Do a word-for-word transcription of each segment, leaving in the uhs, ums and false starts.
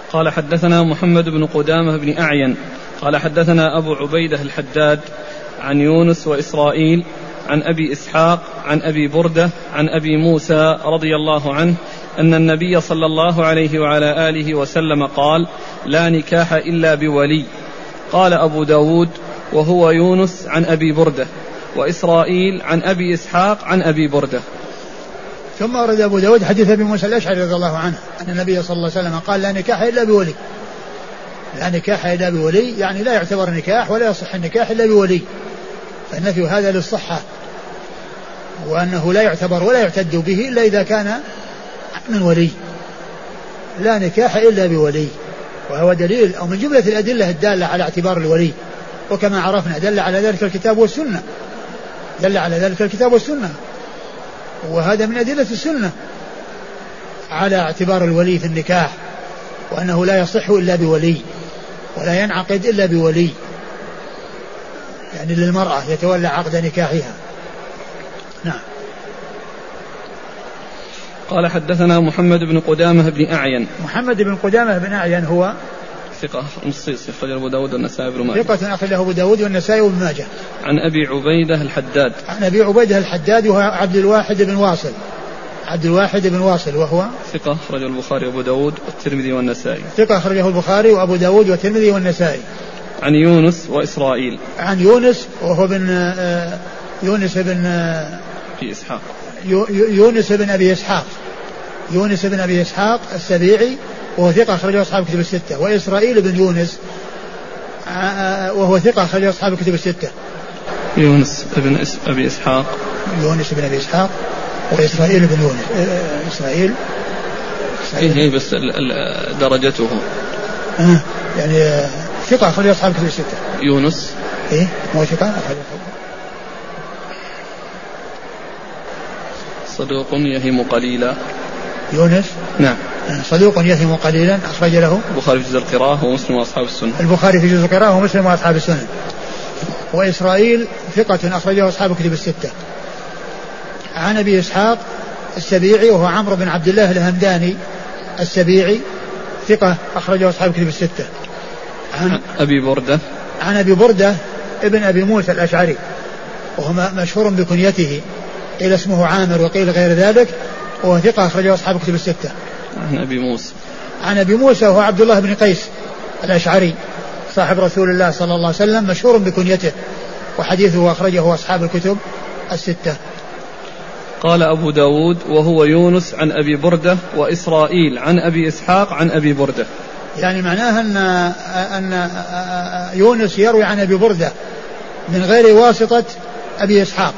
قال حدثنا محمد بن قدامة بن أعين قال حدثنا أبو عبيدة الحداد عن يونس وإسرائيل عن أبي إسحاق عن أبي بردة عن أبي موسى رضي الله عنه أن النبي صلى الله عليه وعلى آله وسلم قال: لا نكاح إلا بولي. قال أبو داود: وهو يونس عن أبي بردة، وإسرائيل عن أبي إسحاق عن أبي بردة. ثم ورد أبو داود حديث أبي موسى الأشعري رضي الله عنه أن النبي صلى الله عليه وسلم قال: لا نكاح إلا بولي. لا نكاح إلا بولي يعني لا يعتبر نكاح ولا يصح النكاح إلا بولي، فالنفي هذا للصحة، وأنه لا يعتبر ولا يعتد به إلا إذا كان من ولي. لا نكاح إلا بولي، وهو دليل أو من جملة الأدلة الدالة على اعتبار الولي، وكما عرفنا دل على ذلك الكتاب والسنة، دل على ذلك الكتاب والسنة، وهذا من أدلة السنة على اعتبار الولي في النكاح، وأنه لا يصح إلا بولي ولا ينعقد إلا بولي، يعني للمرأة يتولى عقد نكاحها. نعم. قال حدثنا محمد بن قدامة بن أعين. محمد بن قدامة بن أعين هو ثقة نصيص أخرجه أبو داود والنسائي بن ماجه. ثقة أخرجه أبو داود والنسائي بن ماجه. عن أبي عبيدة الحداد. عن أبي عبيدة الحداد وهو عبد الواحد بن واصل. عبد الواحد بن واصل وهو ثقة أخرجه البخاري وأبو داود والترمذي والنسائي. ثقة أخرجه البخاري وأبو داود والترمذي والنسائي. عن يونس وإسرائيل. عن يونس وهو بن يونس بن أبي إسحاق. يونس بن أبي إسحاق. يونس بن أبي إسحاق السبيعي وهو ثقة أخرجه أصحاب الكتب الستة. وإسرائيل بن يونس وهو ثقة أخرجه أصحاب الكتب الستة. يونس بن أبي إسحاق. يونس بن أبي إسحاق وإسرائيل بن يونس. إسرائيل. إيه إيه بس درجته. آه يعني ثقة أخرجه أصحاب الكتب الستة. يونس. إيه مو ثقة أخرجه. صدوق يهم قليلا. يونس. نعم. صدوق يهم قليلا أخرج له البخاري في جزء القراءة ومسلم وأصحاب السنة. البخاري في جزء القراءة ومسلم وأصحاب السنة. وإسرائيل ثقة أخرجه أصحاب الكتب الستة. عن أبي إسحاق السبيعي وهو عمرو بن عبد الله الهمداني السبيعي ثقة أخرجه أصحاب الكتب الستة. عن أبي بردة. عن أبي بردة ابن أبي موسى الأشعري وهو مشهور بكنيته، قيل اسمه عامر وقيل غير ذلك، وهو ثقة أخرجه أصحاب الكتب الستة. عن أبي موسى. عن أبي موسى وهو عبد الله بن قيس الأشعري صاحب رسول الله صلى الله عليه وسلم مشهور بكنيته، وحديثه أخرجه أصحاب الكتب الستة. قال أبو داود: وهو يونس عن أبي بردة وإسرائيل عن أبي إسحاق عن أبي بردة. يعني معناها أن أن يونس يروي عن أبي بردة من غير واسطة أبي إسحاق،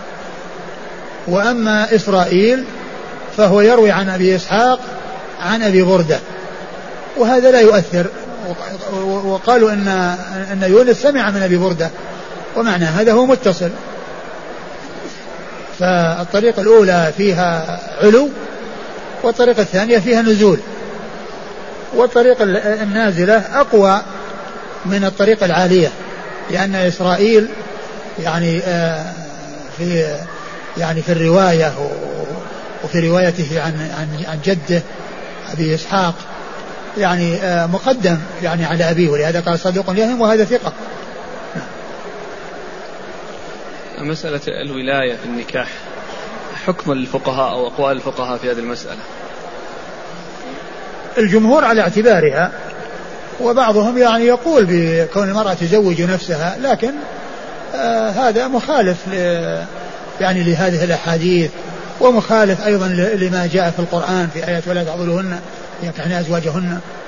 وأما إسرائيل فهو يروي عن أبي إسحاق عن أبي بردة، وهذا لا يؤثر. وقالوا أن أن يونس سمع من أبي بردة، ومعنى هذا هو متصل. فالطريقة الأولى فيها علو، والطريقة الثانية فيها نزول، والطريقة النازلة أقوى من الطريقة العالية، لأن إسرائيل يعني في يعني في الرواية وفي روايته عن عن عن جده أبي إسحاق يعني مقدم يعني على أبيه، ولهذا قال صدوق يهم وهذا ثقة. مسألة الولاية في النكاح حكم الفقهاء أو أقوال الفقهاء في هذه المسألة؟ الجمهور على اعتبارها، وبعضهم يعني يقول بكون المرأة تزوج نفسها، لكن آه هذا مخالف يعني لهذه الأحاديث، ومخالف أيضا لما جاء في القرآن في آيات ولا تعضلوهن ينكحن أزواجهن.